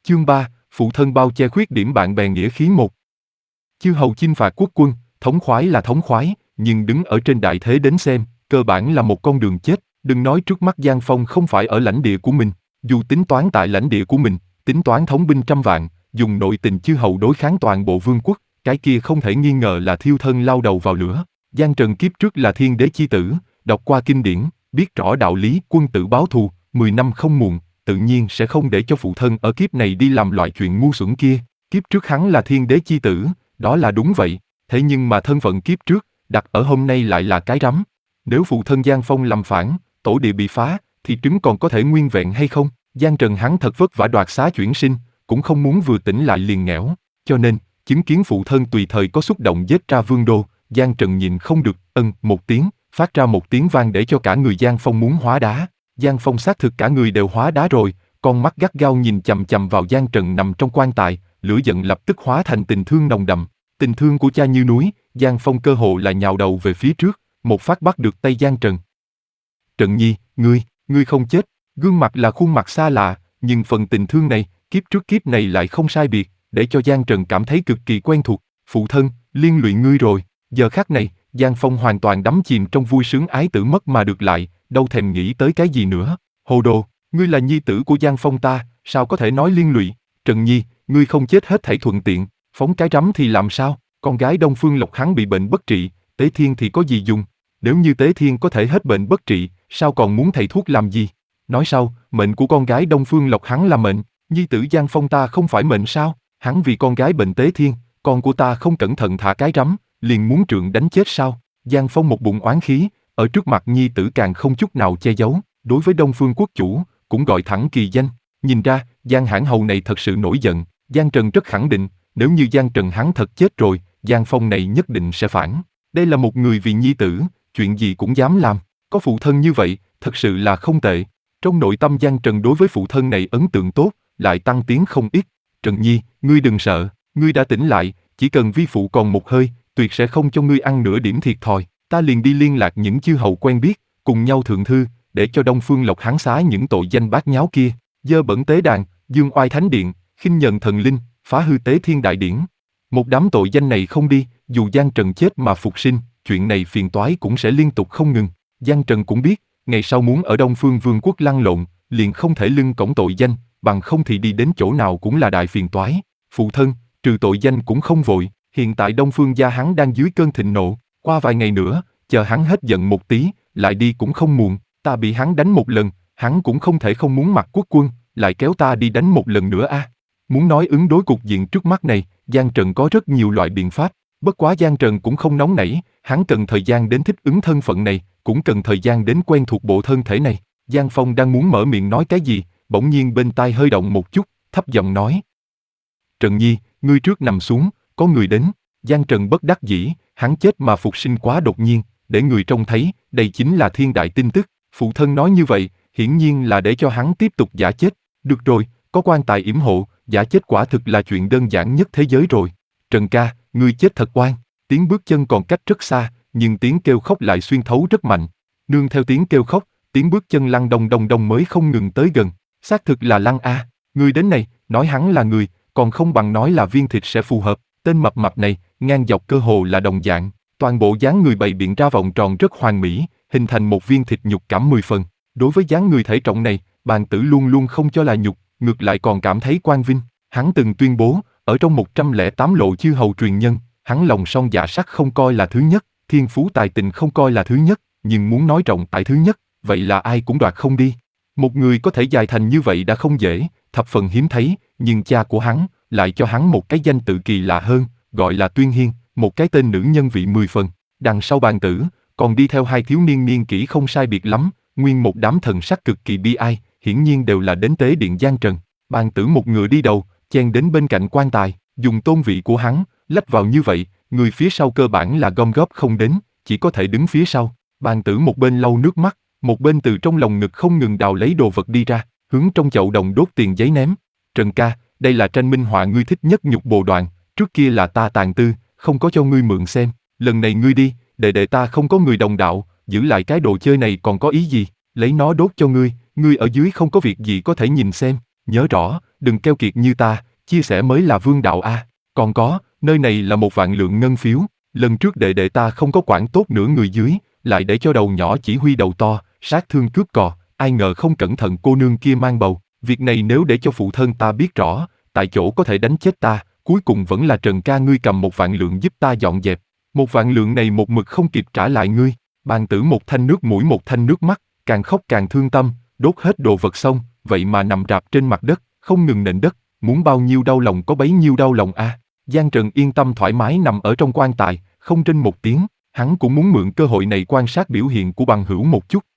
Chương 3, phụ thân bao che khuyết điểm bạn bè nghĩa khí 1. Chư hầu chinh phạt quốc quân, thống khoái là thống khoái, nhưng đứng ở trên đại thế đến xem, cơ bản là một con đường chết. Đừng nói trước mắt Giang Phong không phải ở lãnh địa của mình, dù tính toán tại lãnh địa của mình, tính toán thống binh trăm vạn, dùng nội tình chư hầu đối kháng toàn bộ vương quốc, cái kia không thể nghi ngờ là thiêu thân lao đầu vào lửa. Giang Trần kiếp trước là thiên đế chi tử, đọc qua kinh điển, biết rõ đạo lý quân tử báo thù, 10 năm không muộn, tự nhiên sẽ không để cho phụ thân ở kiếp này đi làm loại chuyện ngu xuẩn kia. Kiếp trước hắn là thiên đế chi tử, đó là đúng vậy, thế nhưng mà thân phận kiếp trước, đặt ở hôm nay lại là cái rắm. Nếu phụ thân Giang Phong làm phản, tổ địa bị phá, thì trứng còn có thể nguyên vẹn hay không? Giang Trần hắn thật vất vả đoạt xá chuyển sinh, cũng không muốn vừa tỉnh lại liền nghẽo, cho nên, chứng kiến phụ thân tùy thời có xúc động giết ra vương đô, Giang Trần nhịn không được, một tiếng, phát ra một tiếng vang để cho cả người Giang Phong muốn hóa đá. Giang Phong xác thực cả người đều hóa đá rồi, con mắt gắt gao nhìn chằm chằm vào Giang Trần nằm trong quan tài, lửa giận lập tức hóa thành tình thương nồng đậm. Tình thương của cha như núi, Giang Phong cơ hồ là nhào đầu về phía trước, một phát bắt được tay Giang Trần. Trần Nhi, ngươi không chết, gương mặt là khuôn mặt xa lạ, nhưng phần tình thương này, kiếp trước kiếp này lại không sai biệt, để cho Giang Trần cảm thấy cực kỳ quen thuộc. Phụ thân, liên lụy ngươi rồi. Giờ khắc này, Giang Phong hoàn toàn đắm chìm trong vui sướng ái tử mất mà được lại, đâu thèm nghĩ tới cái gì nữa. Hồ đồ, ngươi là nhi tử của Giang Phong ta, sao có thể nói liên lụy? Trần Nhi, ngươi không chết hết thảy thuận tiện, phóng cái rắm thì làm sao? Con gái Đông Phương Lộc hắn bị bệnh bất trị, Tế Thiên thì có gì dùng? Nếu như Tế Thiên có thể hết bệnh bất trị, sao còn muốn thầy thuốc làm gì? Nói sau, mệnh của con gái Đông Phương Lộc hắn là mệnh, nhi tử Giang Phong ta không phải mệnh sao? Hắn vì con gái bệnh Tế Thiên, con của ta không cẩn thận thả cái rắm, liền muốn trượng đánh chết sao? Giang Phong một bụng oán khí, ở trước mặt nhi tử càng không chút nào che giấu, đối với Đông Phương quốc chủ, cũng gọi thẳng kỳ danh. Nhìn ra, Giang hãn hầu này thật sự nổi giận, Giang Trần rất khẳng định, nếu như Giang Trần hắn thật chết rồi, Giang Phong này nhất định sẽ phản. Đây là một người vì nhi tử, chuyện gì cũng dám làm, có phụ thân như vậy, thật sự là không tệ. Trong nội tâm Giang Trần đối với phụ thân này ấn tượng tốt, lại tăng tiến không ít. Trần Nhi, ngươi đừng sợ, ngươi đã tỉnh lại, chỉ cần vi phụ còn một hơi, tuyệt sẽ không cho ngươi ăn nửa điểm thiệt thòi. Ta liền đi liên lạc những chư hầu quen biết, cùng nhau thượng thư, để cho Đông Phương Lộc hắn xá những tội danh bát nháo kia, dơ bẩn tế đàn, dương oai thánh điện, khinh nhờn thần linh, phá hư Tế Thiên đại điển. Một đám tội danh này không đi, dù Giang Trần chết mà phục sinh, chuyện này phiền toái cũng sẽ liên tục không ngừng. Giang Trần cũng biết, ngày sau muốn ở Đông Phương Vương quốc lăn lộn, liền không thể lưng cõng tội danh, bằng không thì đi đến chỗ nào cũng là đại phiền toái. Phụ thân, trừ tội danh cũng không vội, hiện tại Đông Phương gia hắn đang dưới cơn thịnh nộ, qua vài ngày nữa, chờ hắn hết giận một tí, lại đi cũng không muộn. Ta bị hắn đánh một lần, hắn cũng không thể không muốn mặc quốc quân, lại kéo ta đi đánh một lần nữa a. Muốn nói ứng đối cục diện trước mắt này, Giang Trần có rất nhiều loại biện pháp, bất quá Giang Trần cũng không nóng nảy, hắn cần thời gian đến thích ứng thân phận này, cũng cần thời gian đến quen thuộc bộ thân thể này. Giang Phong đang muốn mở miệng nói cái gì, bỗng nhiên bên tai hơi động một chút, thấp giọng nói. Trần Nhi, ngươi trước nằm xuống, có người đến. Giang Trần bất đắc dĩ, hắn chết mà phục sinh quá đột nhiên, để người trông thấy, đây chính là thiên đại tin tức. Phụ thân nói như vậy, hiển nhiên là để cho hắn tiếp tục giả chết. Được rồi, có quan tài yểm hộ, giả chết quả thực là chuyện đơn giản nhất thế giới rồi. Trần ca, ngươi chết thật oan. Tiếng bước chân còn cách rất xa, nhưng tiếng kêu khóc lại xuyên thấu rất mạnh. Nương theo tiếng kêu khóc, tiếng bước chân lăn đông đông đông mới không ngừng tới gần. Xác thực là lăn a. Người đến này, nói hắn là người, còn không bằng nói là viên thịt sẽ phù hợp. Tên mập mạp này, ngang dọc cơ hồ là đồng dạng, toàn bộ dáng người bày biện ra vòng tròn rất hoàn mỹ, hình thành một viên thịt nhục cảm 10 phần. Đối với dáng người thể trọng này, Bàn Tử luôn luôn không cho là nhục, ngược lại còn cảm thấy quang vinh. Hắn từng tuyên bố, ở trong 108 lộ chư hầu truyền nhân, hắn lòng song dạ sắc không coi là thứ nhất, thiên phú tài tình không coi là thứ nhất, nhưng muốn nói trọng tại thứ nhất, vậy là ai cũng đoạt không đi. Một người có thể dài thành như vậy đã không dễ, thập phần hiếm thấy, nhưng cha của hắn lại cho hắn một cái danh tự kỳ lạ hơn, gọi là Tuyên Hiên, một cái tên nữ nhân vị 10 phần. Đằng sau Bàn Tử, còn đi theo hai thiếu niên niên kỷ không sai biệt lắm, nguyên một đám thần sắc cực kỳ bi ai, hiển nhiên đều là đến tế điện Giang Trần. Bàn Tử một ngựa đi đầu, chen đến bên cạnh quan tài, dùng tôn vị của hắn, lách vào như vậy, người phía sau cơ bản là gom góp không đến, chỉ có thể đứng phía sau. Bàn Tử một bên lau nước mắt, một bên từ trong lòng ngực không ngừng đào lấy đồ vật đi ra, hướng trong chậu đồng đốt tiền giấy ném. Trần ca, đây là tranh minh họa ngươi thích nhất Nhục Bồ Đoàn, trước kia là ta tàn tư, không có cho ngươi mượn xem, lần này ngươi đi, đệ ta không có người đồng đạo, giữ lại cái đồ chơi này còn có ý gì, lấy nó đốt cho ngươi, ngươi ở dưới không có việc gì có thể nhìn xem. nhớ rõ, đừng keo kiệt như ta, chia sẻ mới là vương đạo a. Còn có, nơi này là 1.000.000 ngân phiếu, lần trước đệ đệ ta không có quản tốt nửa người dưới, lại để cho đầu nhỏ chỉ huy đầu to, sát thương cướp cò, ai ngờ không cẩn thận cô nương kia mang bầu, việc này nếu để cho phụ thân ta biết rõ, tại chỗ có thể đánh chết ta, cuối cùng vẫn là Trần ca ngươi cầm 1.000.000 giúp ta dọn dẹp, 1.000.000 này một mực không kịp trả lại ngươi. Bàn tử một thanh nước mũi một thanh nước mắt, càng khóc càng thương tâm, đốt hết đồ vật xong, vậy mà nằm rạp trên mặt đất, không ngừng nện đất, muốn bao nhiêu đau lòng có bấy nhiêu đau lòng a. Giang Trần yên tâm thoải mái nằm ở trong quan tài, không rên một tiếng, hắn cũng muốn mượn cơ hội này quan sát biểu hiện của bằng hữu một chút.